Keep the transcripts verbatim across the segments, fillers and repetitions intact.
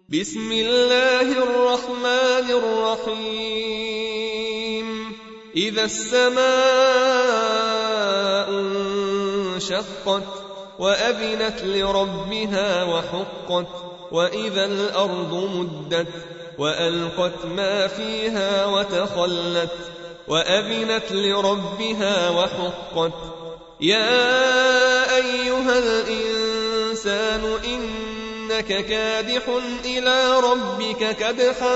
بسم الله الرحمن الرحيم إذا السماء انشقت وأذنت لربها وحقت وإذا الأرض مدت وألقت ما فيها وتخلت وأذنت لربها وحقت يا أيها الإنسان إنك كادح إلى ربك كدحا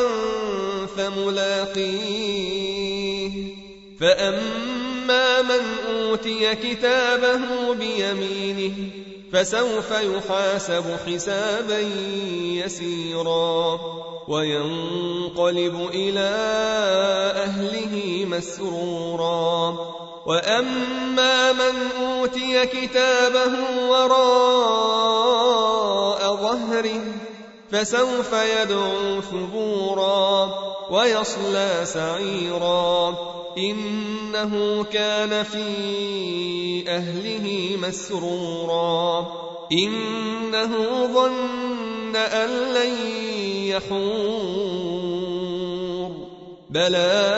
فملاقيه فأما من أوتي كتابه بيمينه فسوف يحاسب حسابا يسيرا وينقلب إلى أهله مسرورا وأما من أوتي كتابه وراء ظهره فسوف يدعو ثبورا ويصلى سعيرا إنه كان في أهله مسرورا إنه ظن أن لن يحور بلى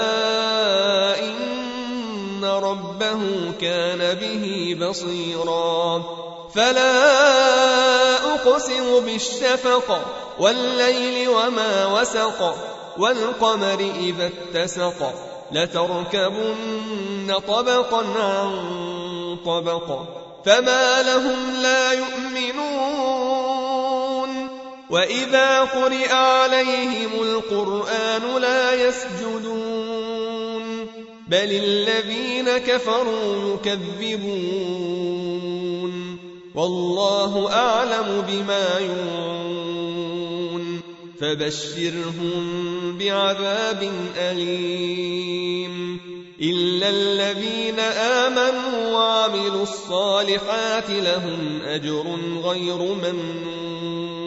إن ربه كان به بصيرا فلا أقسم بالشفق والليل وما وسق والقمر إذا اتسق لتركبن طبقا عن طبق فما لهم لا يؤمنون وإذا قرئ عليهم القرآن لا يسجدون بل الذين كفروا يكذبون والله أعلم بما يوعون فبشرهم بعذاب أليم إلا الذين آمنوا وعملوا الصالحات لهم أجر غير ممنون